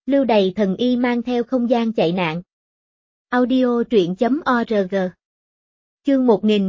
Lưu Đày thần y mang theo không gian chạy nạn. Audio truyện.org. Chương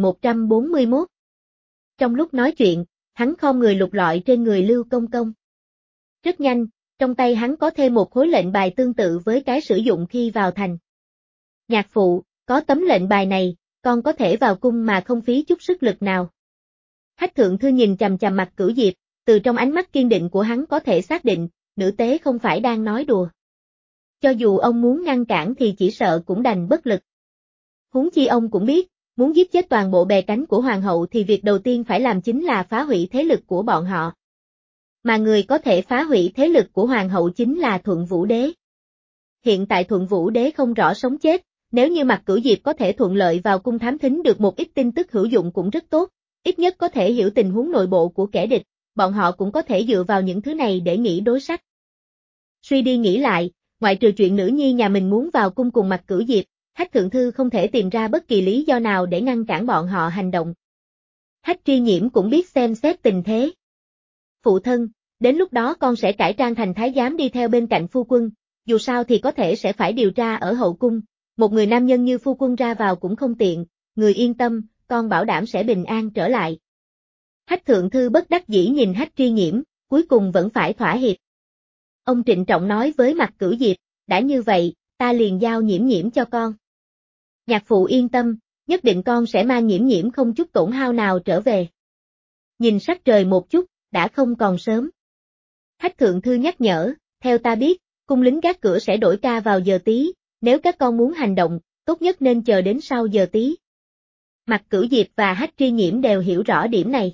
1141. Trong lúc nói chuyện, hắn khom người lục lọi trên người Lưu Công Công. Rất nhanh, trong tay hắn có thêm một khối lệnh bài tương tự với cái sử dụng khi vào thành. Nhạc phụ, có tấm lệnh bài này, con có thể vào cung mà không phí chút sức lực nào. Hách Thượng Thư nhìn chằm chằm mặt Cửu Diệp, từ trong ánh mắt kiên định của hắn có thể xác định, nữ tế không phải đang nói đùa. Cho dù ông muốn ngăn cản thì chỉ sợ cũng đành bất lực. Huống chi ông cũng biết, muốn giết chết toàn bộ bè cánh của hoàng hậu thì việc đầu tiên phải làm chính là phá hủy thế lực của bọn họ. Mà người có thể phá hủy thế lực của hoàng hậu chính là Thuận Vũ Đế. Hiện tại Thuận Vũ Đế không rõ sống chết, nếu như mặt Cửu Diệp có thể thuận lợi vào cung thám thính được một ít tin tức hữu dụng cũng rất tốt, ít nhất có thể hiểu tình huống nội bộ của kẻ địch, bọn họ cũng có thể dựa vào những thứ này để nghĩ đối sách. Suy đi nghĩ lại, ngoại trừ chuyện nữ nhi nhà mình muốn vào cung cùng mặt Cửu Diệp, Hách Thượng Thư không thể tìm ra bất kỳ lý do nào để ngăn cản bọn họ hành động. Hách Tri Nhiễm cũng biết xem xét tình thế. Phụ thân, đến lúc đó con sẽ cải trang thành thái giám đi theo bên cạnh phu quân, dù sao thì có thể sẽ phải điều tra ở hậu cung, một người nam nhân như phu quân ra vào cũng không tiện, người yên tâm, con bảo đảm sẽ bình an trở lại. Hách Thượng Thư bất đắc dĩ nhìn Hách Tri Nhiễm, cuối cùng vẫn phải thỏa hiệp. Ông trịnh trọng nói với mặt Cửu Diệp, đã như vậy, ta liền giao Nhiễm Nhiễm cho con. Nhạc phụ yên tâm, nhất định con sẽ mang Nhiễm Nhiễm không chút tổn hao nào trở về. Nhìn sắc trời một chút, đã không còn sớm. Hách Thượng Thư nhắc nhở, theo ta biết, cung lính gác cửa sẽ đổi ca vào giờ tí, nếu các con muốn hành động, tốt nhất nên chờ đến sau giờ tí. Mặt Cửu Diệp và Hách Tri Nhiễm đều hiểu rõ điểm này.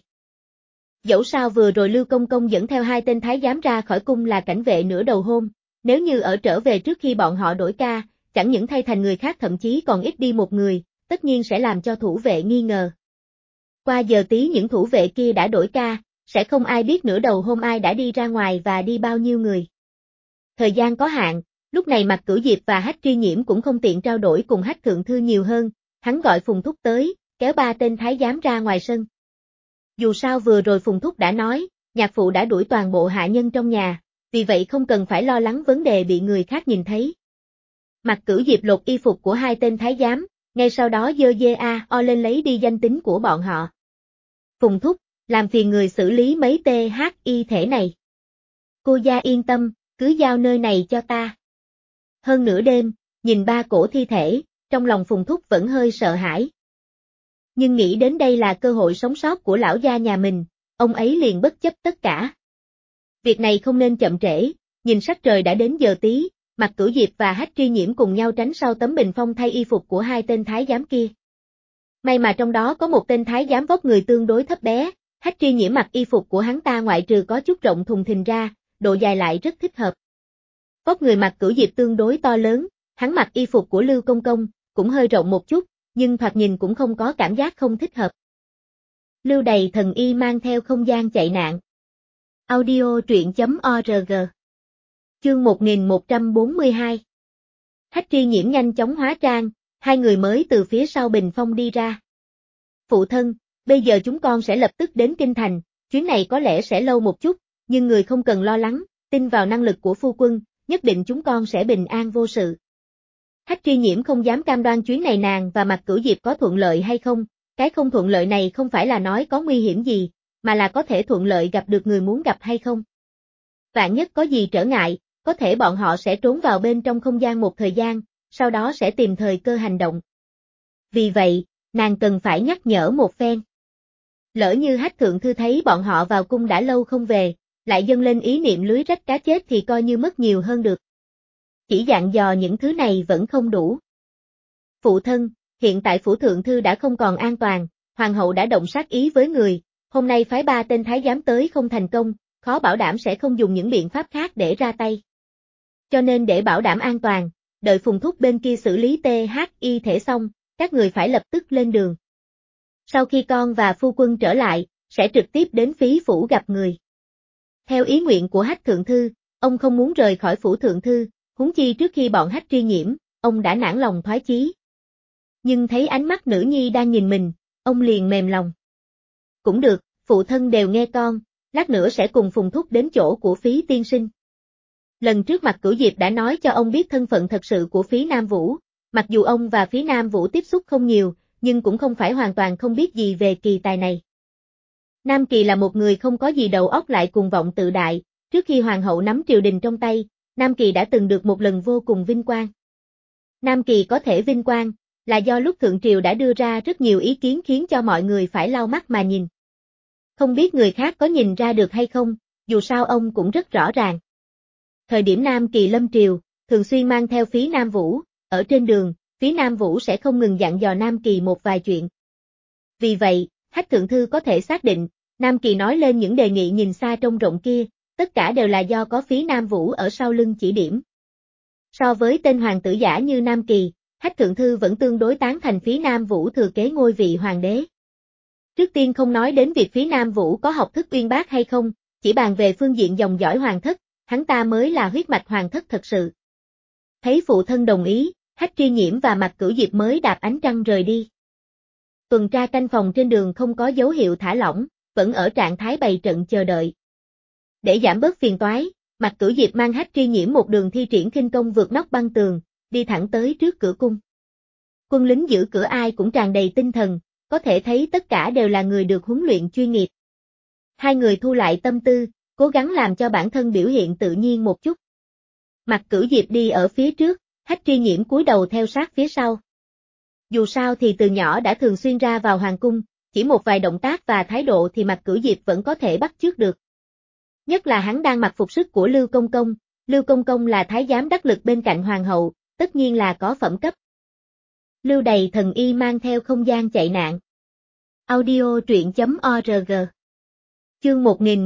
Dẫu sao vừa rồi Lưu Công Công dẫn theo hai tên thái giám ra khỏi cung là cảnh vệ nửa đầu hôm, nếu như ở trở về trước khi bọn họ đổi ca, chẳng những thay thành người khác thậm chí còn ít đi một người, tất nhiên sẽ làm cho thủ vệ nghi ngờ. Qua giờ tí những thủ vệ kia đã đổi ca, sẽ không ai biết nửa đầu hôm ai đã đi ra ngoài và đi bao nhiêu người. Thời gian có hạn, lúc này mặt Cửu Diệp và Hách Tri Nhiễm cũng không tiện trao đổi cùng Hách Thượng Thư nhiều hơn, hắn gọi Phùng Thúc tới, kéo ba tên thái giám ra ngoài sân. Dù sao vừa rồi Phùng Thúc đã nói, nhạc phụ đã đuổi toàn bộ hạ nhân trong nhà, vì vậy không cần phải lo lắng vấn đề bị người khác nhìn thấy. Mặt Cửu Diệp lột y phục của hai tên thái giám, ngay sau đó giơ o lên lấy đi danh tính của bọn họ. Phùng Thúc, làm phiền người xử lý mấy THI thể này. Cô gia yên tâm, cứ giao nơi này cho ta. Hơn nửa đêm, nhìn ba cổ thi thể, trong lòng Phùng Thúc vẫn hơi sợ hãi. Nhưng nghĩ đến đây là cơ hội sống sót của lão gia nhà mình, ông ấy liền bất chấp tất cả. Việc này không nên chậm trễ, nhìn sắc trời đã đến giờ tí, mặt Cửu Diệp và Hách Tri Nhiễm cùng nhau tránh sau tấm bình phong thay y phục của hai tên thái giám kia. May mà trong đó có một tên thái giám vóc người tương đối thấp bé, Hách Tri Nhiễm mặc y phục của hắn ta ngoại trừ có chút rộng thùng thình ra, độ dài lại rất thích hợp. Vóc người mặt Cửu Diệp tương đối to lớn, hắn mặc y phục của Lưu Công Công, cũng hơi rộng một chút, nhưng thoạt nhìn cũng không có cảm giác không thích hợp. Lưu Đày thần y mang theo không gian chạy nạn. Audio truyện.org. Chương 1142. Hách Tri Nhiễm nhanh chóng hóa trang, hai người mới từ phía sau bình phong đi ra. Phụ thân, bây giờ chúng con sẽ lập tức đến Kinh Thành, chuyến này có lẽ sẽ lâu một chút, nhưng người không cần lo lắng, tin vào năng lực của phu quân, nhất định chúng con sẽ bình an vô sự. Hách Tri Nhiễm không dám cam đoan chuyến này nàng và mặt Cửu Diệp có thuận lợi hay không, cái không thuận lợi này không phải là nói có nguy hiểm gì, mà là có thể thuận lợi gặp được người muốn gặp hay không. Vạn nhất có gì trở ngại, có thể bọn họ sẽ trốn vào bên trong không gian một thời gian, sau đó sẽ tìm thời cơ hành động. Vì vậy, nàng cần phải nhắc nhở một phen. Lỡ như Hách Thượng Thư thấy bọn họ vào cung đã lâu không về, lại dâng lên ý niệm lưới rách cá chết thì coi như mất nhiều hơn được. Chỉ dặn dò những thứ này vẫn không đủ. Phụ thân, hiện tại Phủ Thượng Thư đã không còn an toàn, Hoàng hậu đã động sát ý với người, hôm nay phái ba tên thái giám tới không thành công, khó bảo đảm sẽ không dùng những biện pháp khác để ra tay. Cho nên để bảo đảm an toàn, đợi Phùng Thúc bên kia xử lý THI thể xong, các người phải lập tức lên đường. Sau khi con và phu quân trở lại, sẽ trực tiếp đến Phí Phủ gặp người. Theo ý nguyện của Hách Thượng Thư, ông không muốn rời khỏi Phủ Thượng Thư, huống chi trước khi bọn Hách Tri Nhiễm, ông đã nản lòng thoái chí. Nhưng thấy ánh mắt nữ nhi đang nhìn mình, ông liền mềm lòng. Cũng được, phụ thân đều nghe con, lát nữa sẽ cùng Phùng Thúc đến chỗ của Phí tiên sinh. Lần trước Mạc Cửu Diệp đã nói cho ông biết thân phận thật sự của Phí Nam Vũ, mặc dù ông và Phí Nam Vũ tiếp xúc không nhiều, nhưng cũng không phải hoàn toàn không biết gì về kỳ tài này. Nam Kỳ là một người không có gì đầu óc lại cuồng vọng tự đại, trước khi hoàng hậu nắm triều đình trong tay, Nam Kỳ đã từng được một lần vô cùng vinh quang. Nam Kỳ có thể vinh quang, là do lúc Thượng Triều đã đưa ra rất nhiều ý kiến khiến cho mọi người phải lau mắt mà nhìn. Không biết người khác có nhìn ra được hay không, dù sao ông cũng rất rõ ràng. Thời điểm Nam Kỳ lâm triều, thường xuyên mang theo Phí Nam Vũ, ở trên đường, Phí Nam Vũ sẽ không ngừng dặn dò Nam Kỳ một vài chuyện. Vì vậy, Hách Thượng Thư có thể xác định, Nam Kỳ nói lên những đề nghị nhìn xa trông rộng kia, tất cả đều là do có Phí Nam Vũ ở sau lưng chỉ điểm. So với tên hoàng tử giả như Nam Kỳ, Hách Thượng Thư vẫn tương đối tán thành Phí Nam Vũ thừa kế ngôi vị hoàng đế. Trước tiên không nói đến việc Phí Nam Vũ có học thức uyên bác hay không, chỉ bàn về phương diện dòng dõi hoàng thất, hắn ta mới là huyết mạch hoàng thất thật sự. Thấy phụ thân đồng ý, Hách Tri Nhiễm và Mạc Cửu Diệp mới đạp ánh trăng rời đi. Tuần tra canh phòng trên đường không có dấu hiệu thả lỏng, vẫn ở trạng thái bày trận chờ đợi. Để giảm bớt phiền toái, Mạc Cửu Diệp mang Hách Tri Nhiễm một đường thi triển khinh công vượt nóc băng tường, đi thẳng tới trước cửa cung. Quân lính giữ cửa ai cũng tràn đầy tinh thần, có thể thấy tất cả đều là người được huấn luyện chuyên nghiệp. Hai người thu lại tâm tư, cố gắng làm cho bản thân biểu hiện tự nhiên một chút. Mạc Cửu Diệp đi ở phía trước, Hách Tri Nhiễm cúi đầu theo sát phía sau. Dù sao thì từ nhỏ đã thường xuyên ra vào hoàng cung, chỉ một vài động tác và thái độ thì Mạc Cửu Diệp vẫn có thể bắt chước được. Nhất là hắn đang mặc phục sức của Lưu Công Công là thái giám đắc lực bên cạnh hoàng hậu, tất nhiên là có phẩm cấp. Lưu Đầy thần y mang theo không gian chạy nạn. Audio truyện.org. Chương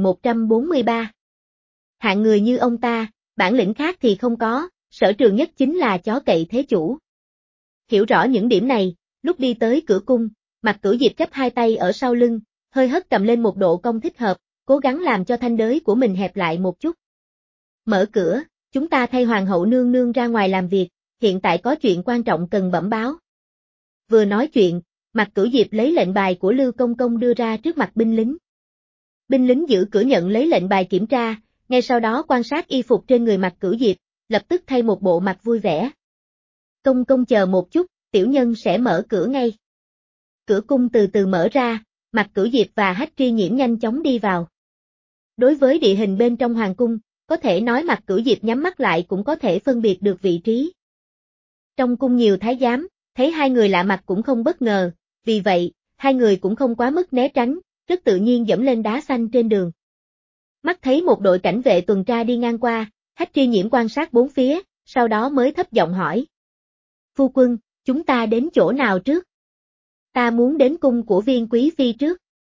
1143. Hạng người như ông ta, bản lĩnh khác thì không có, sở trường nhất chính là chó cậy thế chủ. Hiểu rõ những điểm này, lúc đi tới cửa cung, Mạc Cửu Diệp chắp hai tay ở sau lưng, hơi hất cầm lên một độ cong thích hợp, cố gắng làm cho thanh đới của mình hẹp lại một chút. Mở cửa, chúng ta thay hoàng hậu nương nương ra ngoài làm việc, hiện tại có chuyện quan trọng cần bẩm báo. Vừa nói chuyện, Mạc Cửu Diệp lấy lệnh bài của Lưu Công Công đưa ra trước mặt binh lính. Binh lính giữ cửa nhận lấy lệnh bài kiểm tra, ngay sau đó quan sát y phục trên người Mạc Cửu Diệp, lập tức thay một bộ mặt vui vẻ. Công công chờ một chút, tiểu nhân sẽ mở cửa ngay. Cửa cung từ từ mở ra, Mạc Cửu Diệp và Hách Tri Nhiễm nhanh chóng đi vào. Đối với địa hình bên trong hoàng cung, có thể nói Mạc Cửu Diệp nhắm mắt lại cũng có thể phân biệt được vị trí. Trong cung nhiều thái giám, thấy hai người lạ mặt cũng không bất ngờ, vì vậy, hai người cũng không quá mức né tránh, rất tự nhiên dẫm lên đá xanh trên đường. Mắt thấy một đội cảnh vệ tuần tra đi ngang qua, Hách Tri Nhiễm quan sát bốn phía, sau đó mới thấp giọng hỏi. Phu quân, chúng ta đến chỗ nào trước? Ta muốn đến cung của Viên Quý Phi trước.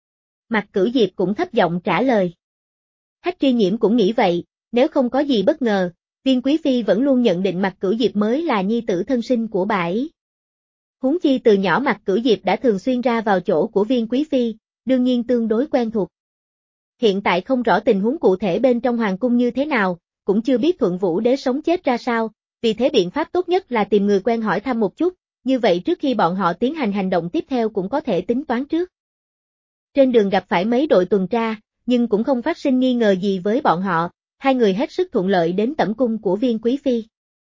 Mạc Cửu Diệp cũng thấp giọng trả lời. Hách Tri Nhiễm cũng nghĩ vậy, nếu không có gì bất ngờ, Viên Quý Phi vẫn luôn nhận định Mạc Cửu Diệp mới là nhi tử thân sinh của bà ấy. Huống chi từ nhỏ Mạc Cửu Diệp đã thường xuyên ra vào chỗ của Viên Quý Phi, đương nhiên tương đối quen thuộc. Hiện tại không rõ tình huống cụ thể bên trong hoàng cung như thế nào, cũng chưa biết Thuận Vũ Đế sống chết ra sao, vì thế biện pháp tốt nhất là tìm người quen hỏi thăm một chút, như vậy trước khi bọn họ tiến hành hành động tiếp theo cũng có thể tính toán trước. Trên đường gặp phải mấy đội tuần tra, nhưng cũng không phát sinh nghi ngờ gì với bọn họ, hai người hết sức thuận lợi đến tẩm cung của Viên Quý Phi.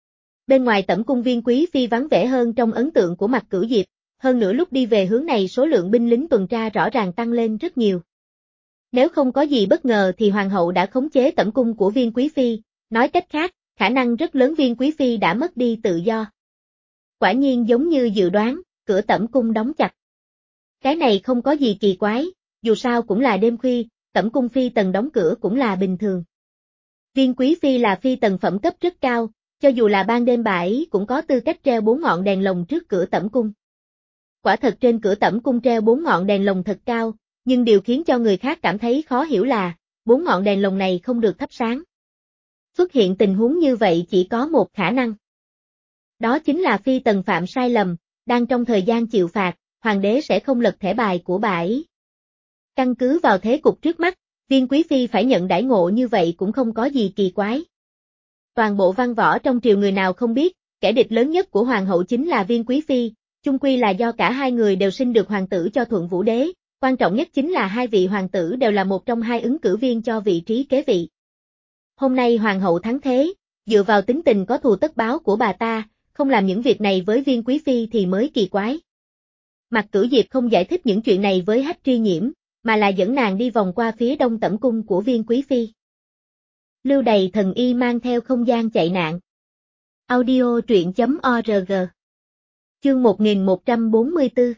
Bên ngoài tẩm cung Viên Quý Phi vắng vẻ hơn trong ấn tượng của Mạc Cửu Diệp, hơn nữa lúc đi về hướng này số lượng binh lính tuần tra rõ ràng tăng lên rất nhiều. Nếu không có gì bất ngờ thì hoàng hậu đã khống chế tẩm cung của Viên Quý Phi, nói cách khác, khả năng rất lớn Viên Quý Phi đã mất đi tự do. Quả nhiên giống như dự đoán, cửa tẩm cung đóng chặt. Cái này không có gì kỳ quái, dù sao cũng là đêm khuya, tẩm cung phi tần đóng cửa cũng là bình thường. Viên Quý Phi là phi tần phẩm cấp rất cao, cho dù là ban đêm bà ấy cũng có tư cách treo 4 ngọn đèn lồng trước cửa tẩm cung. Quả thật trên cửa tẩm cung treo 4 ngọn đèn lồng thật cao, nhưng điều khiến cho người khác cảm thấy khó hiểu là, 4 ngọn đèn lồng này không được thắp sáng. Xuất hiện tình huống như vậy chỉ có một khả năng. Đó chính là phi tần phạm sai lầm, đang trong thời gian chịu phạt, hoàng đế sẽ không lật thẻ bài của bà ấy. Căn cứ vào thế cục trước mắt, Viên Quý Phi phải nhận đãi ngộ như vậy cũng không có gì kỳ quái. Toàn bộ văn võ trong triều người nào không biết, kẻ địch lớn nhất của hoàng hậu chính là Viên Quý Phi, chung quy là do cả hai người đều sinh được hoàng tử cho Thuận Vũ Đế, quan trọng nhất chính là hai vị hoàng tử đều là một trong hai ứng cử viên cho vị trí kế vị. Hôm nay hoàng hậu thắng thế, dựa vào tính tình có thù tất báo của bà ta, không làm những việc này với Viên quý phi thì mới kỳ quái. Mạc Cửu Diệp không giải thích những chuyện này với Hách Tri Nhiễm, mà là dẫn nàng đi vòng qua phía đông tẩm cung của Viên quý phi. Lưu Đày thần y mang theo không gian chạy nạn. Audio truyện.org. Chương 1144.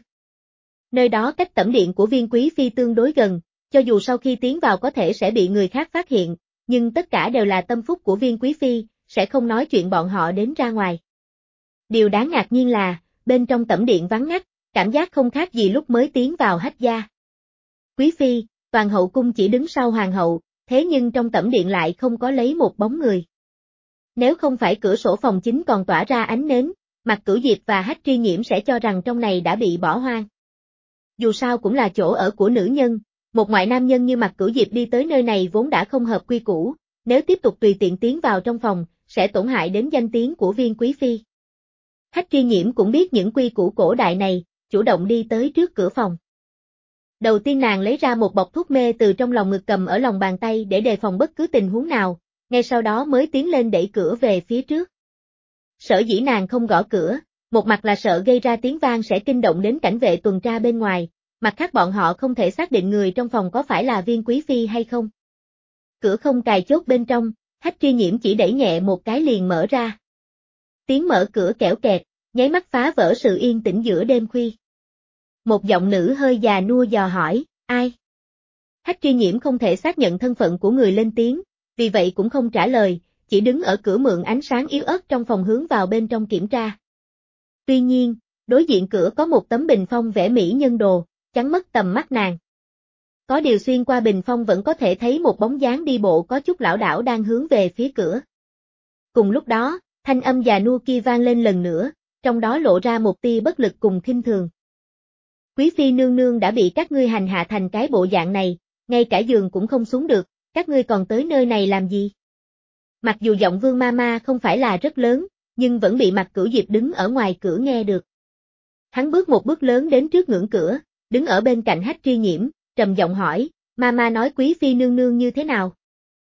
Nơi đó cách tẩm điện của Viên quý phi tương đối gần, cho dù sau khi tiến vào có thể sẽ bị người khác phát hiện, nhưng tất cả đều là tâm phúc của Viên quý phi, sẽ không nói chuyện bọn họ đến ra ngoài. Điều đáng ngạc nhiên là, bên trong tẩm điện vắng ngắt, cảm giác không khác gì lúc mới tiến vào Hách gia. Quý phi, toàn hậu cung chỉ đứng sau hoàng hậu, thế nhưng trong tẩm điện lại không có lấy một bóng người. Nếu không phải cửa sổ phòng chính còn tỏa ra ánh nến, Mạc Cửu Diệp và Hách Tri Nhiễm sẽ cho rằng trong này đã bị bỏ hoang. Dù sao cũng là chỗ ở của nữ nhân, một ngoại nam nhân như Mạc Cửu Diệp đi tới nơi này vốn đã không hợp quy củ, nếu tiếp tục tùy tiện tiến vào trong phòng, sẽ tổn hại đến danh tiếng của Viên quý phi. Hách Tri Nhiễm cũng biết những quy củ cổ đại này, chủ động đi tới trước cửa phòng. Đầu tiên nàng lấy ra một bọc thuốc mê từ trong lòng ngực cầm ở lòng bàn tay để đề phòng bất cứ tình huống nào, ngay sau đó mới tiến lên đẩy cửa về phía trước. Sở dĩ nàng không gõ cửa, một mặt là sợ gây ra tiếng vang sẽ kinh động đến cảnh vệ tuần tra bên ngoài, mặt khác bọn họ không thể xác định người trong phòng có phải là Viên quý phi hay không. Cửa không cài chốt bên trong, Hách Tri Nhiễm chỉ đẩy nhẹ một cái liền mở ra. Tiếng mở cửa kẽo kẹt, nháy mắt phá vỡ sự yên tĩnh giữa đêm khuya. Một giọng nữ hơi già nua dò hỏi, ai? Hách Tri Nhiễm không thể xác nhận thân phận của người lên tiếng, vì vậy cũng không trả lời, chỉ đứng ở cửa mượn ánh sáng yếu ớt trong phòng hướng vào bên trong kiểm tra. Tuy nhiên, đối diện cửa có một tấm bình phong vẽ mỹ nhân đồ, chắn mất tầm mắt nàng. Có điều xuyên qua bình phong vẫn có thể thấy một bóng dáng đi bộ có chút lảo đảo đang hướng về phía cửa. Cùng lúc đó, thanh âm già nua kia vang lên lần nữa, trong đó lộ ra một tia bất lực cùng khinh thường. Quý phi nương nương đã bị các ngươi hành hạ thành cái bộ dạng này, ngay cả giường cũng không xuống được, các ngươi còn tới nơi này làm gì? Mặc dù giọng Vương Mama không phải là rất lớn, nhưng vẫn bị Mạc Cửu Diệp đứng ở ngoài cửa nghe được. Hắn bước một bước lớn đến trước ngưỡng cửa, đứng ở bên cạnh Hách Tri Nhiễm, trầm giọng hỏi, Mama nói quý phi nương nương như thế nào?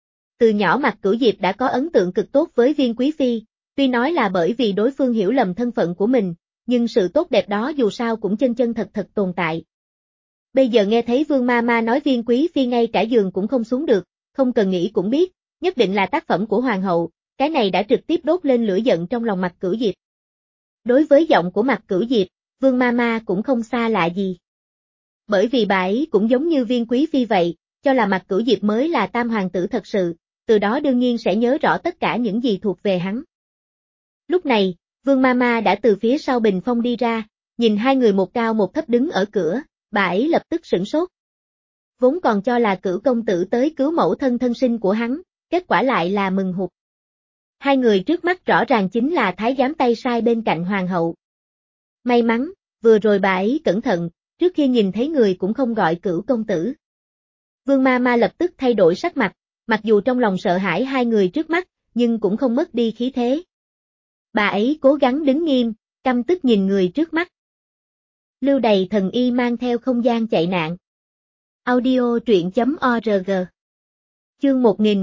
Từ nhỏ Mạc Cửu Diệp đã có ấn tượng cực tốt với Viên quý phi, tuy nói là bởi vì đối phương hiểu lầm thân phận của mình, nhưng sự tốt đẹp đó dù sao cũng chân chân thật thật tồn tại. Bây giờ nghe thấy Vương Mama nói Viên quý phi ngay cả giường cũng không xuống được, không cần nghĩ cũng biết, nhất định là tác phẩm của hoàng hậu, cái này đã trực tiếp đốt lên lửa giận trong lòng Mạc Cửu Diệp. Đối với giọng của Mạc Cửu Diệp, Vương Mama cũng không xa lạ gì. Bởi vì bà ấy cũng giống như Viên quý phi vậy, cho là Mạc Cửu Diệp mới là tam hoàng tử thật sự, từ đó đương nhiên sẽ nhớ rõ tất cả những gì thuộc về hắn. Lúc này, Vương Mama đã từ phía sau bình phong đi ra, nhìn hai người một cao một thấp đứng ở cửa, bà ấy lập tức sửng sốt. Vốn còn cho là Cửu công tử tới cứu mẫu thân thân sinh của hắn, kết quả lại là mừng hụt. Hai người trước mắt rõ ràng chính là thái giám tay sai bên cạnh hoàng hậu. May mắn, vừa rồi bà ấy cẩn thận, trước khi nhìn thấy người cũng không gọi Cửu công tử. Vương Mama lập tức thay đổi sắc mặt, mặc dù trong lòng sợ hãi hai người trước mắt, nhưng cũng không mất đi khí thế. Bà ấy cố gắng đứng nghiêm, căm tức nhìn người trước mắt. Lưu Đày thần y mang theo không gian chạy nạn. Audio truyện.org. Chương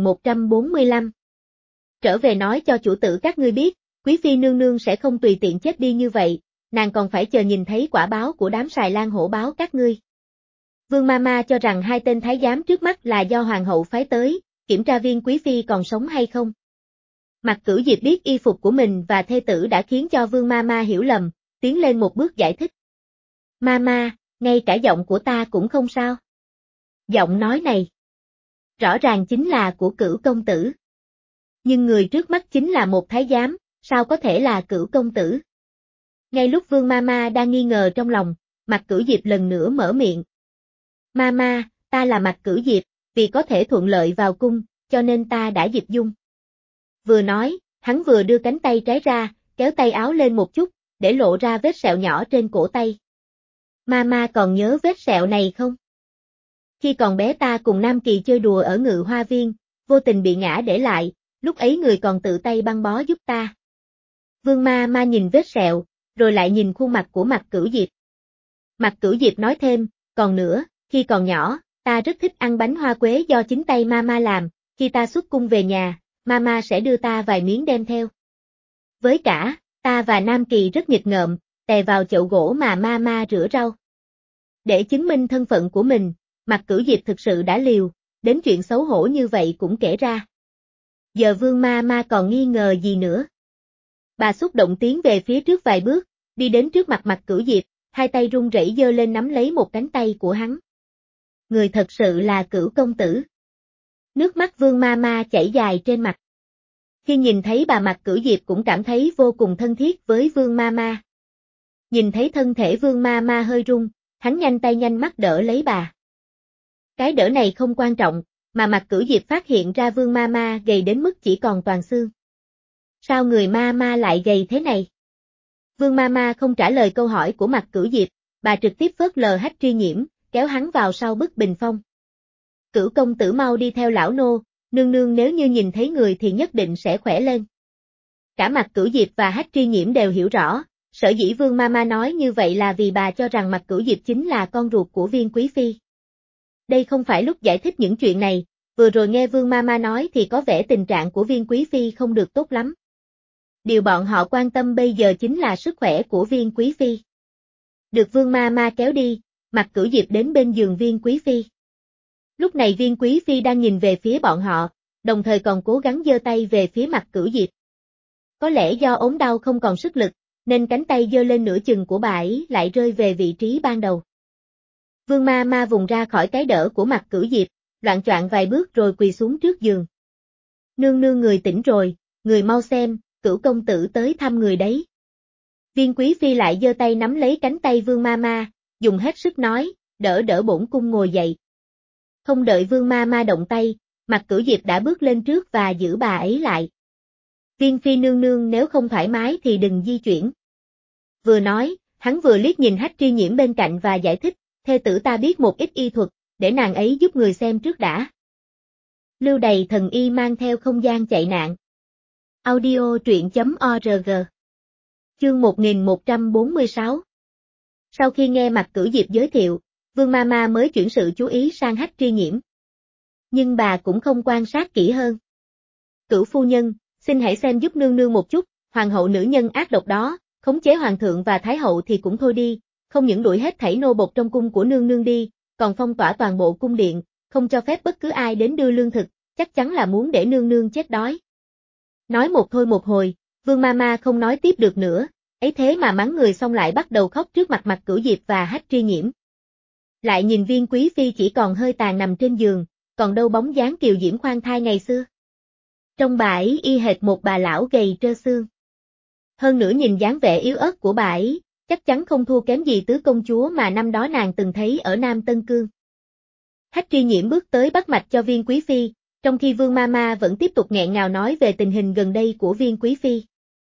1145. Trở về nói cho chủ tử các ngươi biết, quý phi nương nương sẽ không tùy tiện chết đi như vậy, nàng còn phải chờ nhìn thấy quả báo của đám Sài Lan hổ báo các ngươi. Vương Mama cho rằng hai tên thái giám trước mắt là do hoàng hậu phái tới, kiểm tra Viên quý phi còn sống hay không. Mạc Cửu Diệp biết y phục của mình và thê tử đã khiến cho Vương Mama hiểu lầm, tiến lên một bước giải thích. Mama, ngay cả giọng của ta cũng không sao. Giọng nói này, rõ ràng chính là của Cửu công tử. Nhưng người trước mắt chính là một thái giám, sao có thể là Cửu công tử? Ngay lúc Vương Mama đang nghi ngờ trong lòng, Mạc Cửu Diệp lần nữa mở miệng. Mama, ta là Mạc Cửu Diệp, vì có thể thuận lợi vào cung, cho nên ta đã dịch dung. Vừa nói, hắn vừa đưa cánh tay trái ra, kéo tay áo lên một chút, để lộ ra vết sẹo nhỏ trên cổ tay. Mama còn nhớ vết sẹo này không? Khi còn bé ta cùng Nam Kỳ chơi đùa ở Ngự Hoa Viên, vô tình bị ngã để lại, lúc ấy người còn tự tay băng bó giúp ta. Vương Mama nhìn vết sẹo, rồi lại nhìn khuôn mặt của Mạc Cửu Diệp. Mạc Cửu Diệp nói thêm, còn nữa, khi còn nhỏ, ta rất thích ăn bánh hoa quế do chính tay Mama làm, khi ta xuất cung về nhà, mama sẽ đưa ta vài miếng đem theo. Với cả, ta và Nam Kỳ rất nghịch ngợm, tè vào chậu gỗ mà mama rửa rau. Để chứng minh thân phận của mình, Mạc Cửu Diệp thực sự đã liều, đến chuyện xấu hổ như vậy cũng kể ra. Giờ Vương Mama còn nghi ngờ gì nữa? Bà xúc động tiến về phía trước vài bước, đi đến trước mặt Mạc Cửu Diệp, hai tay run rẩy giơ lên nắm lấy một cánh tay của hắn. Người thật sự là Cửu công tử. Nước mắt Vương Mama chảy dài trên mặt. Khi nhìn thấy bà Mạc Cửu Diệp cũng cảm thấy vô cùng thân thiết với Vương Mama. Nhìn thấy thân thể Vương Mama hơi run, hắn nhanh tay nhanh mắt đỡ lấy bà. Cái đỡ này không quan trọng, mà Mạc Cửu Diệp phát hiện ra Vương Mama gầy đến mức chỉ còn toàn xương. Sao người Mama lại gầy thế này? Vương Mama không trả lời câu hỏi của Mạc Cửu Diệp, bà trực tiếp phớt lờ Hách Tri Nhiễm, kéo hắn vào sau bức bình phong. Cửu công tử mau đi theo lão nô, nương nương nếu như nhìn thấy người thì nhất định sẽ khỏe lên. Cả Mạc Cửu Diệp và Hách Tri Nhiễm đều hiểu rõ, sở dĩ Vương Mama nói như vậy là vì bà cho rằng Mạc Cửu Diệp chính là con ruột của Viên Quý Phi. Đây không phải lúc giải thích những chuyện này, vừa rồi nghe Vương Mama nói thì có vẻ tình trạng của Viên Quý Phi không được tốt lắm. Điều bọn họ quan tâm bây giờ chính là sức khỏe của Viên Quý Phi. Được Vương Mama kéo đi, Mạc Cửu Diệp đến bên giường Viên Quý Phi. Lúc này Viên Quý Phi đang nhìn về phía bọn họ, đồng thời còn cố gắng giơ tay về phía Mạc Cửu Diệp. Có lẽ do ốm đau không còn sức lực, nên cánh tay giơ lên nửa chừng của bà ấy lại rơi về vị trí ban đầu. Vương Mama vùng ra khỏi cái đỡ của Mạc Cửu Diệp, loạng choạng vài bước rồi quỳ xuống trước giường. Nương nương người tỉnh rồi, người mau xem, Cửu công tử tới thăm người đấy. Viên Quý Phi lại giơ tay nắm lấy cánh tay Vương Mama, dùng hết sức nói, đỡ bổn cung ngồi dậy. Không đợi Vương Mama động tay, Mạc Cửu Diệp đã bước lên trước và giữ bà ấy lại. Viên Phi nương nương nếu không thoải mái thì đừng di chuyển. Vừa nói, hắn vừa liếc nhìn Hách Tri Nhiễm bên cạnh và giải thích, thê tử ta biết một ít y thuật, để nàng ấy giúp người xem trước đã. Lưu Đày thần y mang theo không gian chạy nạn. Audio truyện.org. Chương 1146. Sau khi nghe Mạc Cửu Diệp giới thiệu, Vương Mama mới chuyển sự chú ý sang Hách Tri Nhiễm. Nhưng bà cũng không quan sát kỹ hơn. Cửu phu nhân, xin hãy xem giúp nương nương một chút, hoàng hậu nữ nhân ác độc đó, khống chế hoàng thượng và thái hậu thì cũng thôi đi, không những đuổi hết thảy nô bộc trong cung của nương nương đi, còn phong tỏa toàn bộ cung điện, không cho phép bất cứ ai đến đưa lương thực, chắc chắn là muốn để nương nương chết đói. Nói một thôi một hồi, Vương Mama không nói tiếp được nữa, ấy thế mà mắng người xong lại bắt đầu khóc trước mặt Mạc Cửu Diệp và Hách Tri Nhiễm. Lại nhìn Viên Quý Phi chỉ còn hơi tàn nằm trên giường, còn đâu bóng dáng kiều diễm khoan thai ngày xưa. Trong bà ấy y hệt một bà lão gầy trơ xương. Hơn nữa nhìn dáng vẻ yếu ớt của bà ấy, chắc chắn không thua kém gì tứ công chúa mà năm đó nàng từng thấy ở Nam Tân Cương. Hách Tri Nhiễm bước tới bắt mạch cho Viên Quý Phi, trong khi Vương Mama vẫn tiếp tục nghẹn ngào nói về tình hình gần đây của Viên Quý Phi.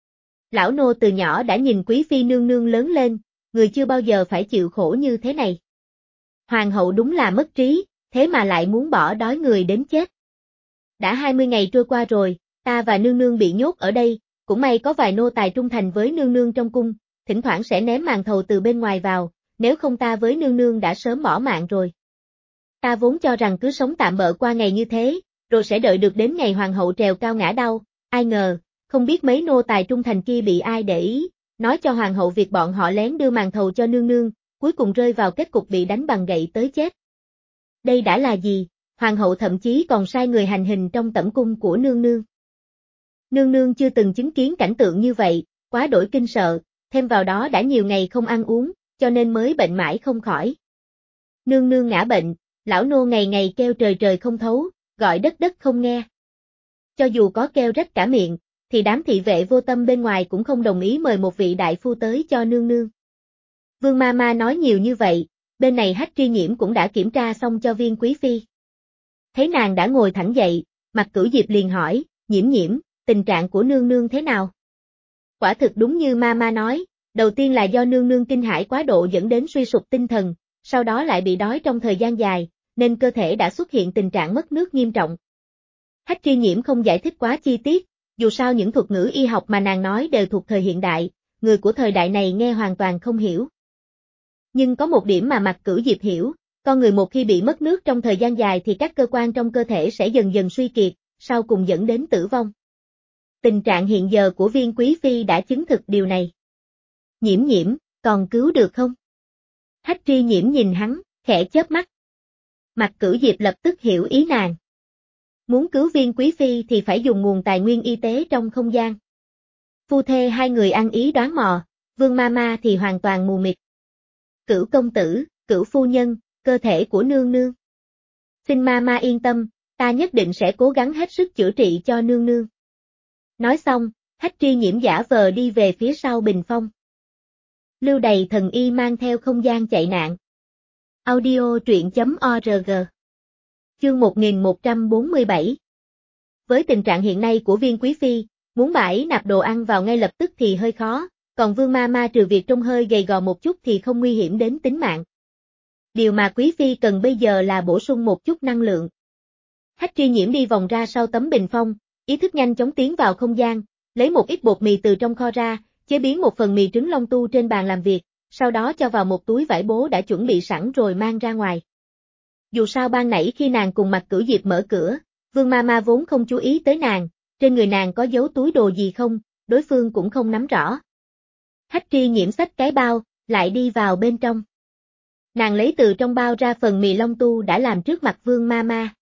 Lão nô từ nhỏ đã nhìn Quý Phi nương nương lớn lên, người chưa bao giờ phải chịu khổ như thế này. Hoàng hậu đúng là mất trí, thế mà lại muốn bỏ đói người đến chết. Đã 20 ngày trôi qua rồi, ta và nương nương bị nhốt ở đây, cũng may có vài nô tài trung thành với nương nương trong cung, thỉnh thoảng sẽ ném màn thầu từ bên ngoài vào, nếu không ta với nương nương đã sớm bỏ mạng rồi. Ta vốn cho rằng cứ sống tạm bợ qua ngày như thế, rồi sẽ đợi được đến ngày hoàng hậu trèo cao ngã đau, ai ngờ, không biết mấy nô tài trung thành kia bị ai để ý, nói cho hoàng hậu việc bọn họ lén đưa màn thầu cho nương nương, cuối cùng rơi vào kết cục bị đánh bằng gậy tới chết. Đây đã là gì, hoàng hậu thậm chí còn sai người hành hình trong tẩm cung của nương nương. Nương nương chưa từng chứng kiến cảnh tượng như vậy, quá đổi kinh sợ, thêm vào đó đã nhiều ngày không ăn uống, cho nên mới bệnh mãi không khỏi. Nương nương ngã bệnh, lão nô ngày ngày kêu trời trời không thấu, gọi đất đất không nghe. Cho dù có kêu rách cả miệng, thì đám thị vệ vô tâm bên ngoài cũng không đồng ý mời một vị đại phu tới cho nương nương. Vương Mama nói nhiều như vậy, bên này Hách Tri Nhiễm cũng đã kiểm tra xong cho Viên Quý Phi. Thấy nàng đã ngồi thẳng dậy, Mạc Cửu Diệp liền hỏi, Nhiễm Nhiễm, tình trạng của nương nương thế nào? Quả thực đúng như Mama nói, đầu tiên là do nương nương kinh hãi quá độ dẫn đến suy sụp tinh thần, sau đó lại bị đói trong thời gian dài, nên cơ thể đã xuất hiện tình trạng mất nước nghiêm trọng. Hách Tri Nhiễm không giải thích quá chi tiết, dù sao những thuật ngữ y học mà nàng nói đều thuộc thời hiện đại, người của thời đại này nghe hoàn toàn không hiểu. Nhưng có một điểm mà Mạc Cửu Diệp hiểu, con người một khi bị mất nước trong thời gian dài thì các cơ quan trong cơ thể sẽ dần dần suy kiệt, sau cùng dẫn đến tử vong. Tình trạng hiện giờ của Viên Quý Phi đã chứng thực điều này. Nhiễm nhiễm, còn cứu được không? Hách Tri Nhiễm nhìn hắn, khẽ chớp mắt. Mạc Cửu Diệp lập tức hiểu ý nàng. Muốn cứu Viên Quý Phi thì phải dùng nguồn tài nguyên y tế trong không gian. Phu thê hai người ăn ý đoán mò, Vương Mama thì hoàn toàn mù mịt. Cửu công tử, Cửu phu nhân, cơ thể của nương nương. Xin Mama yên tâm, ta nhất định sẽ cố gắng hết sức chữa trị cho nương nương. Nói xong, Hách Tri Nhiễm giả vờ đi về phía sau bình phong. Lưu Đầy Thần Y mang theo không gian chạy nạn. Audio truyện.org. Chương 1147. Với tình trạng hiện nay của Viên Quý Phi, muốn bà ấy nạp đồ ăn vào ngay lập tức thì hơi khó, còn Vương Mama trừ việc trông hơi gầy gò một chút thì không nguy hiểm đến tính mạng. Điều mà Quý Phi cần bây giờ là bổ sung một chút năng lượng. Hách Tri Nhiễm đi vòng ra sau tấm bình phong, ý thức nhanh chóng tiến vào không gian, lấy một ít bột mì từ trong kho ra, chế biến một phần mì trứng long tu trên bàn làm việc, sau đó cho vào một túi vải bố đã chuẩn bị sẵn rồi mang ra ngoài. Dù sao ban nãy khi nàng cùng Mạc Cửu Diệp mở cửa, Vương Mama vốn không chú ý tới nàng, trên người nàng có giấu túi đồ gì không, đối phương cũng không nắm rõ. Hách Tri Nhiễm xách cái bao, lại đi vào bên trong. Nàng lấy từ trong bao ra phần mì long tu đã làm trước mặt Vương Mama.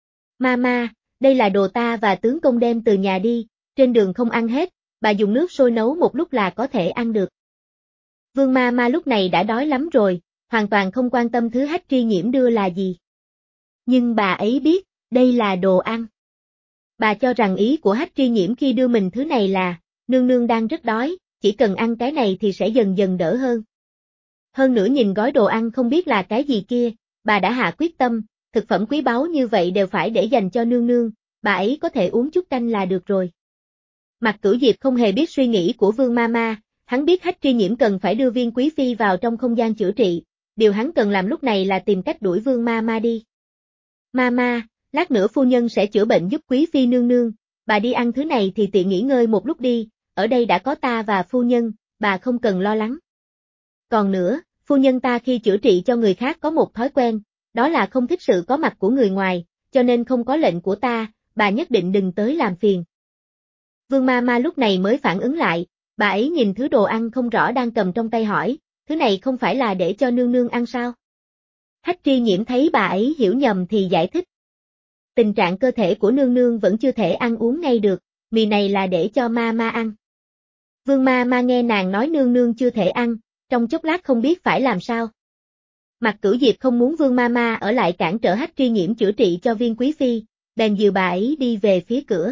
Mama, đây là đồ ta và tướng công đem từ nhà đi, trên đường không ăn hết, bà dùng nước sôi nấu một lúc là có thể ăn được. Vương Mama lúc này đã đói lắm rồi, hoàn toàn không quan tâm thứ Hách Tri Nhiễm đưa là gì. Nhưng bà ấy biết, đây là đồ ăn. Bà cho rằng ý của Hách Tri Nhiễm khi đưa mình thứ này là, nương nương đang rất đói, chỉ cần ăn cái này thì sẽ dần dần đỡ hơn. Hơn nữa nhìn gói đồ ăn không biết là cái gì kia, bà đã hạ quyết tâm, thực phẩm quý báu như vậy đều phải để dành cho nương nương, bà ấy có thể uống chút canh là được rồi. Mạc Cửu Diệp không hề biết suy nghĩ của Vương Mama, hắn biết Hách Tri Nhiễm cần phải đưa Viên Quý Phi vào trong không gian chữa trị, điều hắn cần làm lúc này là tìm cách đuổi Vương Mama đi. Mama, lát nữa phu nhân sẽ chữa bệnh giúp Quý Phi nương nương, bà đi ăn thứ này thì tiện nghỉ ngơi một lúc đi, ở đây đã có ta và phu nhân, bà không cần lo lắng. Còn nữa, phu nhân ta khi chữa trị cho người khác có một thói quen, đó là không thích sự có mặt của người ngoài, cho nên không có lệnh của ta, bà nhất định đừng tới làm phiền. Vương Mama lúc này mới phản ứng lại, bà ấy nhìn thứ đồ ăn không rõ đang cầm trong tay hỏi, thứ này không phải là để cho nương nương ăn sao? Hách Tri Nhiễm thấy bà ấy hiểu nhầm thì giải thích. Tình trạng cơ thể của nương nương vẫn chưa thể ăn uống ngay được, mì này là để cho Mama ăn. Vương Mama nghe nàng nói nương nương chưa thể ăn, trong chốc lát không biết phải làm sao. Mạc Cửu Diệp không muốn Vương Mama ở lại cản trở Hách Tri Nhiễm chữa trị cho Viên Quý Phi, bèn dìu bà ấy đi về phía cửa.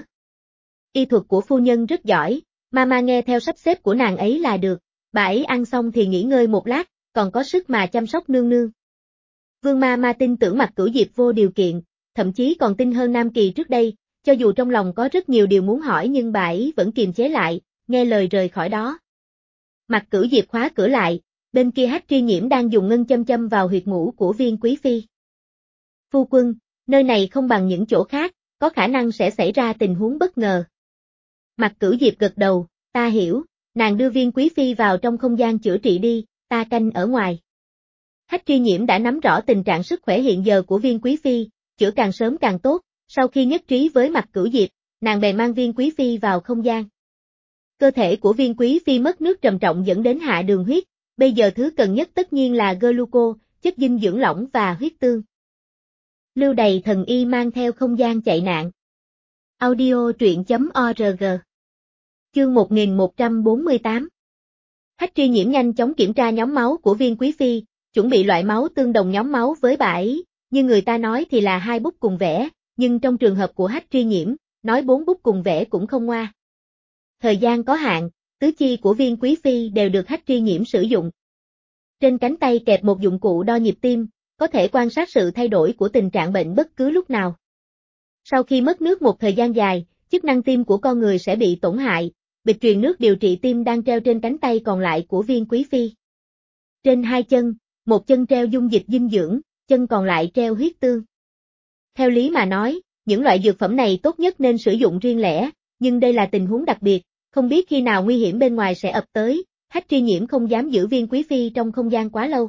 Y thuật của phu nhân rất giỏi, Mama nghe theo sắp xếp của nàng ấy là được, bà ấy ăn xong thì nghỉ ngơi một lát, còn có sức mà chăm sóc nương nương. Vương Mama tin tưởng Mạc Cửu Diệp vô điều kiện, thậm chí còn tin hơn Nam Kỳ trước đây, cho dù trong lòng có rất nhiều điều muốn hỏi nhưng bà ấy vẫn kiềm chế lại, nghe lời rời khỏi đó. Mạc Cửu Diệp khóa cửa lại, bên kia Hách Tri Nhiễm đang dùng ngân châm châm vào huyệt mũ của Viên Quý Phi. Phu quân, nơi này không bằng những chỗ khác, có khả năng sẽ xảy ra tình huống bất ngờ. Mạc Cửu Diệp gật đầu, ta hiểu, nàng đưa Viên Quý Phi vào trong không gian chữa trị đi, ta canh ở ngoài. Hách Tri Nhiễm đã nắm rõ tình trạng sức khỏe hiện giờ của Viên Quý Phi, chữa càng sớm càng tốt, sau khi nhất trí với Mạc Cửu Diệp, nàng bèn mang Viên Quý Phi vào không gian. Cơ thể của Viên Quý Phi mất nước trầm trọng dẫn đến hạ đường huyết, bây giờ thứ cần nhất tất nhiên là gluco, chất dinh dưỡng lỏng và huyết tương. Lưu Đầy Thần Y mang theo không gian chạy nạn. Audio truyện.org. Chương 1148. Hách Tri Nhiễm nhanh chóng kiểm tra nhóm máu của Viên Quý Phi, chuẩn bị loại máu tương đồng nhóm máu với bà ấy, như người ta nói thì là 2 bút cùng vẽ, nhưng trong trường hợp của Hách Tri Nhiễm, nói 4 bút cùng vẽ cũng không ngoa. Thời gian có hạn, tứ chi của Viên Quý Phi đều được Hách Tri Nhiễm sử dụng. Trên cánh tay kẹp một dụng cụ đo nhịp tim, có thể quan sát sự thay đổi của tình trạng bệnh bất cứ lúc nào. Sau khi mất nước một thời gian dài, chức năng tim của con người sẽ bị tổn hại, bịch truyền nước điều trị tim đang treo trên cánh tay còn lại của Viên Quý Phi. Trên 2 chân, một chân treo dung dịch dinh dưỡng, chân còn lại treo huyết tương. Theo lý mà nói, những loại dược phẩm này tốt nhất nên sử dụng riêng lẻ, nhưng đây là tình huống đặc biệt, không biết khi nào nguy hiểm bên ngoài sẽ ập tới, Hách Tri Nhiễm không dám giữ Viên Quý Phi trong không gian quá lâu.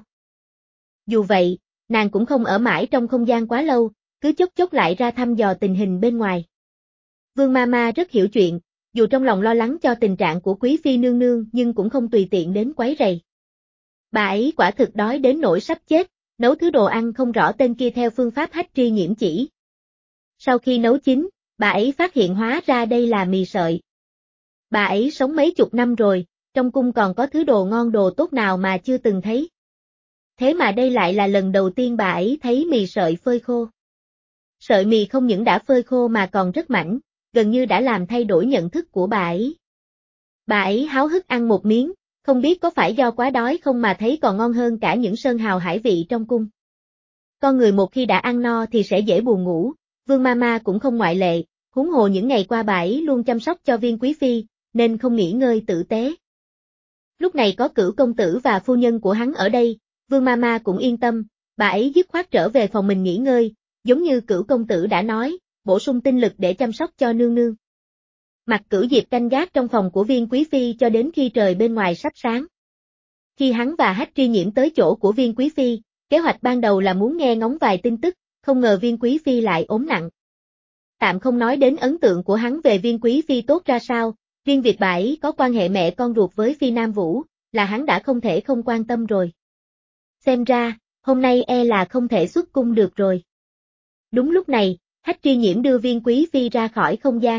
Dù vậy, nàng cũng không ở mãi trong không gian quá lâu, cứ chốc chốc lại ra thăm dò tình hình bên ngoài. Vương Mama rất hiểu chuyện, Dù trong lòng lo lắng cho tình trạng của quý phi nương nương nhưng cũng không tùy tiện đến quấy rầy. Bà ấy quả thực đói đến nỗi sắp chết, nấu thứ đồ ăn không rõ tên kia theo phương pháp Hách Tri Nhiễm chỉ. Sau khi nấu chín, bà ấy phát hiện hóa ra đây là mì sợi. Bà ấy sống mấy chục năm rồi, trong cung còn có thứ đồ ngon đồ tốt nào mà chưa từng thấy. Thế mà đây lại là lần đầu tiên bà ấy thấy mì sợi phơi khô. Sợi mì không những đã phơi khô mà còn rất mảnh, gần như đã làm thay đổi nhận thức của bà ấy. Bà ấy háo hức ăn một miếng, không biết có phải do quá đói không mà thấy còn ngon hơn cả những sơn hào hải vị trong cung. Con người một khi đã ăn no thì sẽ dễ buồn ngủ, Vương Mama cũng không ngoại lệ, huống hồ những ngày qua bà ấy luôn chăm sóc cho Viên Quý Phi, nên không nghỉ ngơi tử tế. Lúc này có Cửu công tử và phu nhân của hắn ở đây, Vương Mama cũng yên tâm, bà ấy dứt khoát trở về phòng mình nghỉ ngơi, giống như Cửu công tử đã nói, bổ sung tinh lực để chăm sóc cho nương nương. Mặt Cửu Diệp canh gác trong phòng của Viên Quý Phi cho đến khi trời bên ngoài sắp sáng. Khi hắn và Hách Tri Nhiễm tới chỗ của Viên Quý Phi, kế hoạch ban đầu là muốn nghe ngóng vài tin tức, không ngờ Viên Quý Phi lại ốm nặng. Tạm không nói đến ấn tượng của hắn về Viên Quý Phi tốt ra sao, riêng việc bà ấy có quan hệ mẹ con ruột với Phi Nam Vũ, là hắn đã không thể không quan tâm rồi. Xem ra, hôm nay là không thể xuất cung được rồi. Đúng lúc này, Hách Tri Nhiễm đưa Viên Quý Phi ra khỏi không gian.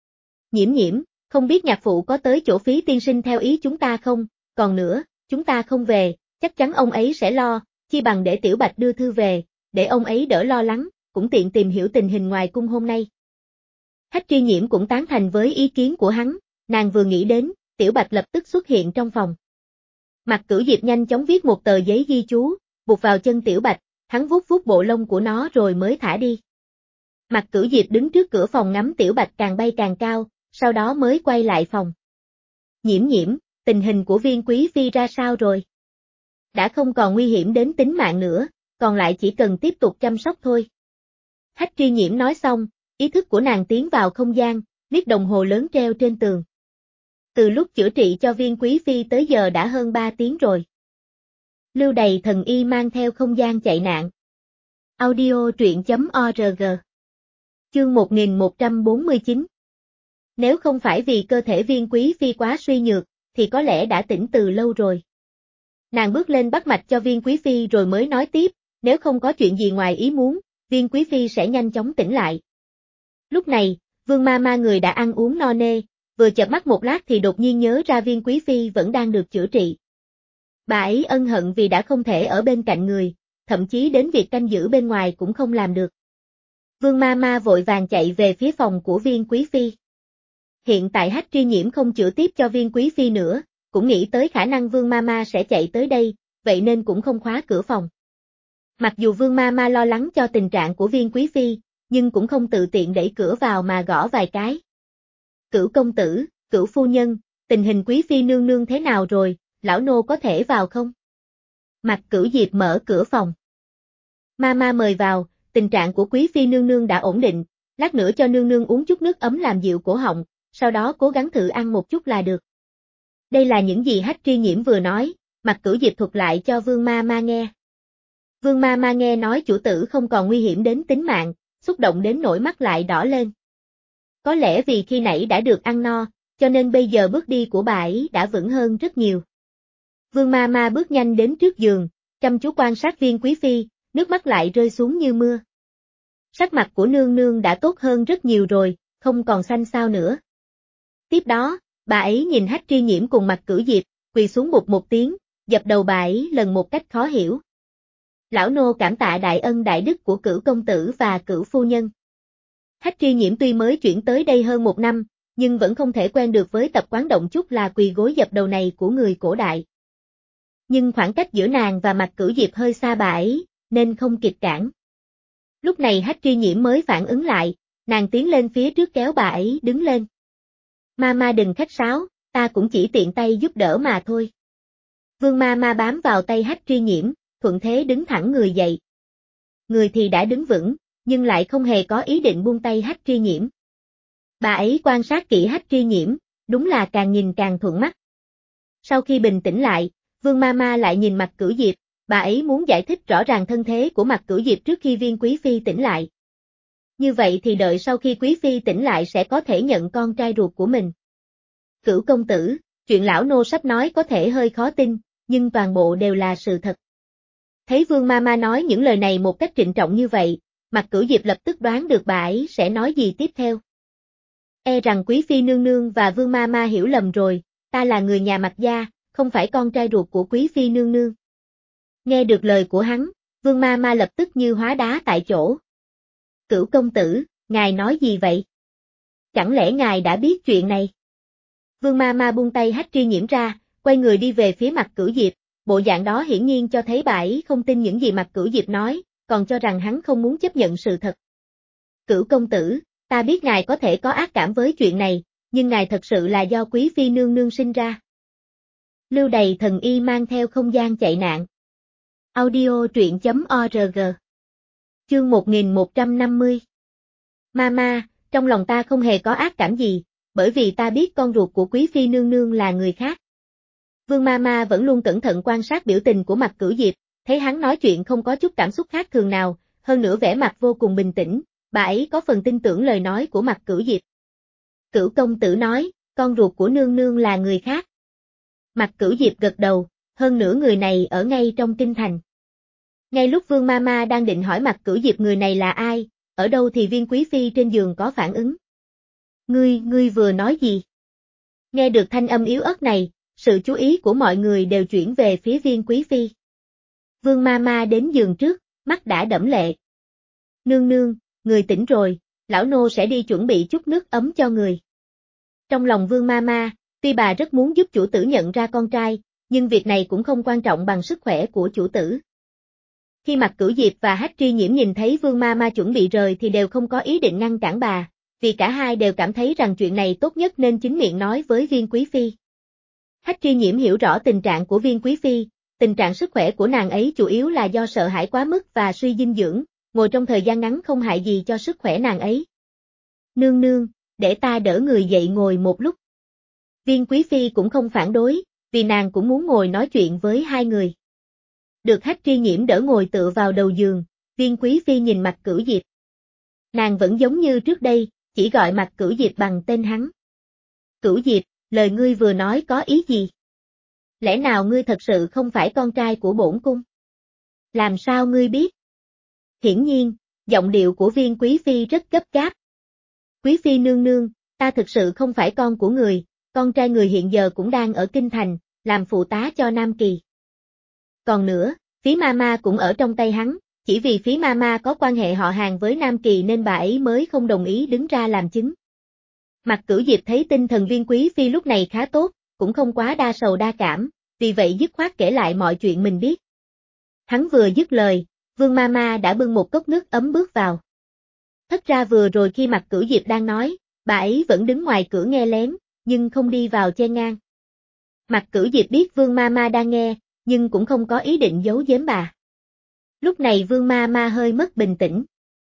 Nhiễm, không biết nhạc phụ có tới chỗ Phí tiên sinh theo ý chúng ta không, còn nữa, chúng ta không về, chắc chắn ông ấy sẽ lo, chi bằng để Tiểu Bạch đưa thư về, để ông ấy đỡ lo lắng, cũng tiện tìm hiểu tình hình ngoài cung hôm nay. Hách Tri Nhiễm cũng tán thành với ý kiến của hắn, nàng vừa nghĩ đến, Tiểu Bạch lập tức xuất hiện trong phòng. Mặt Cửu Diệp nhanh chóng viết một tờ giấy ghi chú, buộc vào chân Tiểu Bạch, hắn vuốt vuốt bộ lông của nó rồi mới thả đi. Mặt Cửu Diệp đứng trước cửa phòng ngắm Tiểu Bạch càng bay càng cao, sau đó mới quay lại phòng. Nhiễm, tình hình của Viên Quý Phi ra sao rồi? Đã không còn nguy hiểm đến tính mạng nữa, còn lại chỉ cần tiếp tục chăm sóc thôi. Hách Tri Nhiễm nói xong, ý thức của nàng tiến vào không gian, liếc đồng hồ lớn treo trên tường. Từ lúc chữa trị cho Viên Quý Phi tới giờ đã hơn 3 tiếng rồi. Lưu Đầy thần y mang theo không gian chạy nạn. Audio truyện.org. Chương 1149. Nếu không phải vì cơ thể Viên Quý Phi quá suy nhược, thì có lẽ đã tỉnh từ lâu rồi. Nàng bước lên bắt mạch cho Viên Quý Phi rồi mới nói tiếp, nếu không có chuyện gì ngoài ý muốn, Viên Quý Phi sẽ nhanh chóng tỉnh lại. Lúc này, Vương Mama người đã ăn uống no nê, vừa chợp mắt một lát thì đột nhiên nhớ ra Viên Quý Phi vẫn đang được chữa trị. Bà ấy ân hận vì đã không thể ở bên cạnh người, thậm chí đến việc canh giữ bên ngoài cũng không làm được. Vương Mama vội vàng chạy về phía phòng của Viên Quý Phi. Hiện tại Hách Tri Nhiễm không chữa tiếp cho Viên Quý Phi nữa, cũng nghĩ tới khả năng Vương Mama sẽ chạy tới đây, vậy nên cũng không khóa cửa phòng. Mặc dù Vương Mama lo lắng cho tình trạng của Viên Quý Phi, nhưng cũng không tự tiện đẩy cửa vào mà gõ vài cái. Cửu công tử, Cửu phu nhân, tình hình Quý Phi nương nương thế nào rồi, lão nô có thể vào không? Mặt Cửu Diệp mở cửa phòng. Mama mời vào, tình trạng của Quý Phi nương nương đã ổn định, lát nữa cho nương nương uống chút nước ấm làm dịu cổ họng, sau đó cố gắng thử ăn một chút là được. Đây là những gì Hách Tri Nhiễm vừa nói, Mặt Cửu Diệp thuật lại cho Vương Mama nghe. Vương Mama nghe nói chủ tử không còn nguy hiểm đến tính mạng, xúc động đến nỗi mắt lại đỏ lên. Có lẽ vì khi nãy đã được ăn no, cho nên bây giờ bước đi của bà ấy đã vững hơn rất nhiều. Vương Mama bước nhanh đến trước giường, chăm chú quan sát Viên Quý Phi, nước mắt lại rơi xuống như mưa. Sắc mặt của nương nương đã tốt hơn rất nhiều rồi, không còn xanh xao nữa. Tiếp đó, bà ấy nhìn Hách Tri Nhiễm cùng Mặt Cửu Diệp, quỳ xuống bụp một tiếng, dập đầu bà ấy lần một cách khó hiểu. Lão nô cảm tạ đại ân đại đức của Cửu công tử và Cửu phu nhân. Hách Tri Nhiễm tuy mới chuyển tới đây hơn 1 năm, nhưng vẫn không thể quen được với tập quán động chút là quỳ gối dập đầu này của người cổ đại. Nhưng khoảng cách giữa nàng và Mặt Cửu Diệp hơi xa bà ấy, nên không kịp cản. Lúc này Hách Tri Nhiễm mới phản ứng lại, nàng tiến lên phía trước kéo bà ấy đứng lên. Mama đừng khách sáo, ta cũng chỉ tiện tay giúp đỡ mà thôi. Vương Mama bám vào tay Hách Tri Nhiễm, thuận thế đứng thẳng người dậy. Người thì đã đứng vững, nhưng lại không hề có ý định buông tay Hách Tri Nhiễm. Bà ấy quan sát kỹ Hách Tri Nhiễm, đúng là càng nhìn càng thuận mắt. Sau khi bình tĩnh lại, Vương Mama lại nhìn Mặt Cửu Diệp, bà ấy muốn giải thích rõ ràng thân thế của Mặt Cửu Diệp trước khi Viên Quý Phi tỉnh lại. Như vậy thì đợi sau khi Quý Phi tỉnh lại sẽ có thể nhận con trai ruột của mình. Cửu công tử, chuyện lão nô sắp nói có thể hơi khó tin, nhưng toàn bộ đều là sự thật. Thấy Vương Mama nói những lời này một cách trịnh trọng như vậy, Mạc Cửu Diệp lập tức đoán được bà ấy sẽ nói gì tiếp theo. E rằng Quý Phi nương nương và Vương Mama hiểu lầm rồi, ta là người nhà Mạc gia, không phải con trai ruột của Quý Phi nương nương. Nghe được lời của hắn, Vương Mama lập tức như hóa đá tại chỗ. Cửu công tử, ngài nói gì vậy? Chẳng lẽ ngài đã biết chuyện này? Vương Mama buông tay Hách Tri Nhiễm ra, quay người đi về phía Mạc Cửu Diệp, bộ dạng đó hiển nhiên cho thấy bà ấy không tin những gì Mạc Cửu Diệp nói, còn cho rằng hắn không muốn chấp nhận sự thật. Cửu công tử, ta biết ngài có thể có ác cảm với chuyện này, nhưng ngài thật sự là do Quý Phi nương nương sinh ra. Lưu Đầy Thần Y mang theo không gian chạy nạn. Audio truyện.org. Chương 1150. Mama, trong lòng ta không hề có ác cảm gì, bởi vì ta biết con ruột của Quý Phi nương nương là người khác. Vương Mama vẫn luôn cẩn thận quan sát biểu tình của Mạc Cửu Diệp, thấy hắn nói chuyện không có chút cảm xúc khác thường nào, hơn nữa vẻ mặt vô cùng bình tĩnh, bà ấy có phần tin tưởng lời nói của Mạc Cửu Diệp. Cửu công tử nói, con ruột của nương nương là người khác. Mạc Cửu Diệp gật đầu, hơn nữa người này ở ngay trong kinh thành. Ngay lúc Vương Mama đang định hỏi Mạc Cửu Diệp người này là ai, ở đâu thì Viên Quý Phi trên giường có phản ứng. Ngươi vừa nói gì? Nghe được thanh âm yếu ớt này, sự chú ý của mọi người đều chuyển về phía Viên Quý Phi. Vương Mama đến giường trước, mắt đã đẫm lệ. Nương nương, người tỉnh rồi, lão nô sẽ đi chuẩn bị chút nước ấm cho người. Trong lòng Vương Mama, tuy bà rất muốn giúp chủ tử nhận ra con trai, nhưng việc này cũng không quan trọng bằng sức khỏe của chủ tử. Khi Mạc Cửu Diệp và Hách Tri Nhiễm nhìn thấy Vương Mama chuẩn bị rời thì đều không có ý định ngăn cản bà, vì cả hai đều cảm thấy rằng chuyện này tốt nhất nên chính miệng nói với Viên Quý Phi. Hách Tri Nhiễm hiểu rõ tình trạng của Viên Quý Phi, tình trạng sức khỏe của nàng ấy chủ yếu là do sợ hãi quá mức và suy dinh dưỡng, ngồi trong thời gian ngắn không hại gì cho sức khỏe nàng ấy. Nương nương, để ta đỡ người dậy ngồi một lúc. Viên Quý Phi cũng không phản đối, vì nàng cũng muốn ngồi nói chuyện với hai người. Được Hách Tri Nhiễm đỡ ngồi tựa vào đầu giường, Viên Quý Phi nhìn Mạc Cửu Diệp. Nàng vẫn giống như trước đây, chỉ gọi Mạc Cửu Diệp bằng tên hắn. Cửu Diệp, lời ngươi vừa nói có ý gì? Lẽ nào ngươi thật sự không phải con trai của bổn cung? Làm sao ngươi biết? Hiển nhiên, giọng điệu của Viên Quý Phi rất gấp gáp. Quý Phi nương nương, ta thực sự không phải con của người, con trai người hiện giờ cũng đang ở kinh thành, làm phụ tá cho Nam Kỳ. Còn nữa, Phí Mama cũng ở trong tay hắn, chỉ vì Phí Mama có quan hệ họ hàng với Nam Kỳ nên bà ấy mới không đồng ý đứng ra làm chứng. Mạc Cửu Diệp thấy tinh thần Viên Quý Phi lúc này khá tốt, cũng không quá đa sầu đa cảm, vì vậy dứt khoát kể lại mọi chuyện mình biết. Hắn vừa dứt lời, Vương Mama đã bưng một cốc nước ấm bước vào. Thật ra vừa rồi khi Mạc Cửu Diệp đang nói, bà ấy vẫn đứng ngoài cửa nghe lén, nhưng không đi vào chen ngang. Mạc Cửu Diệp biết Vương Mama đang nghe, nhưng cũng không có ý định giấu giếm bà. Lúc này Vương Mama hơi mất bình tĩnh.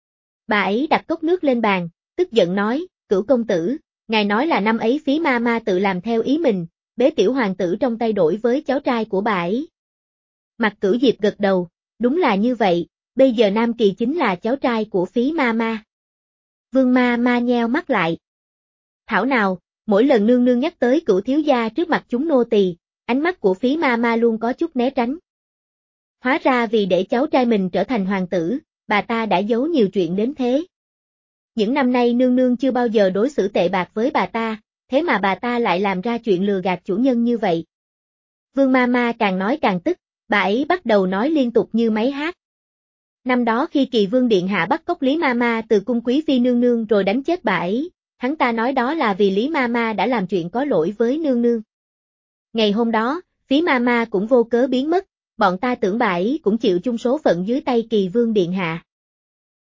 Bà ấy đặt cốc nước lên bàn, tức giận nói, Cửu công tử, ngài nói là năm ấy Phí Mama tự làm theo ý mình, bế tiểu hoàng tử trong tay đổi với cháu trai của bà ấy. Mạc Cửu Diệp gật đầu, đúng là như vậy, bây giờ Nam Kỳ chính là cháu trai của Phí Mama. Vương Mama nheo mắt lại. Thảo nào, mỗi lần nương nương nhắc tới Cửu thiếu gia trước mặt chúng nô tỳ, ánh mắt của Phí Mama luôn có chút né tránh. Hóa ra vì để cháu trai mình trở thành hoàng tử, bà ta đã giấu nhiều chuyện đến thế. Những năm nay nương nương chưa bao giờ đối xử tệ bạc với bà ta, thế mà bà ta lại làm ra chuyện lừa gạt chủ nhân như vậy. Vương Mama càng nói càng tức, bà ấy bắt đầu nói liên tục như máy hát. Năm đó khi Kỳ Vương Điện Hạ bắt cóc Lý Mama từ cung Quý Phi nương nương rồi đánh chết bà ấy, hắn ta nói đó là vì Lý Mama đã làm chuyện có lỗi với nương nương. Ngày hôm đó, Phí Mama cũng vô cớ biến mất, bọn ta tưởng bà ấy cũng chịu chung số phận dưới tay Kỳ Vương Điện Hạ.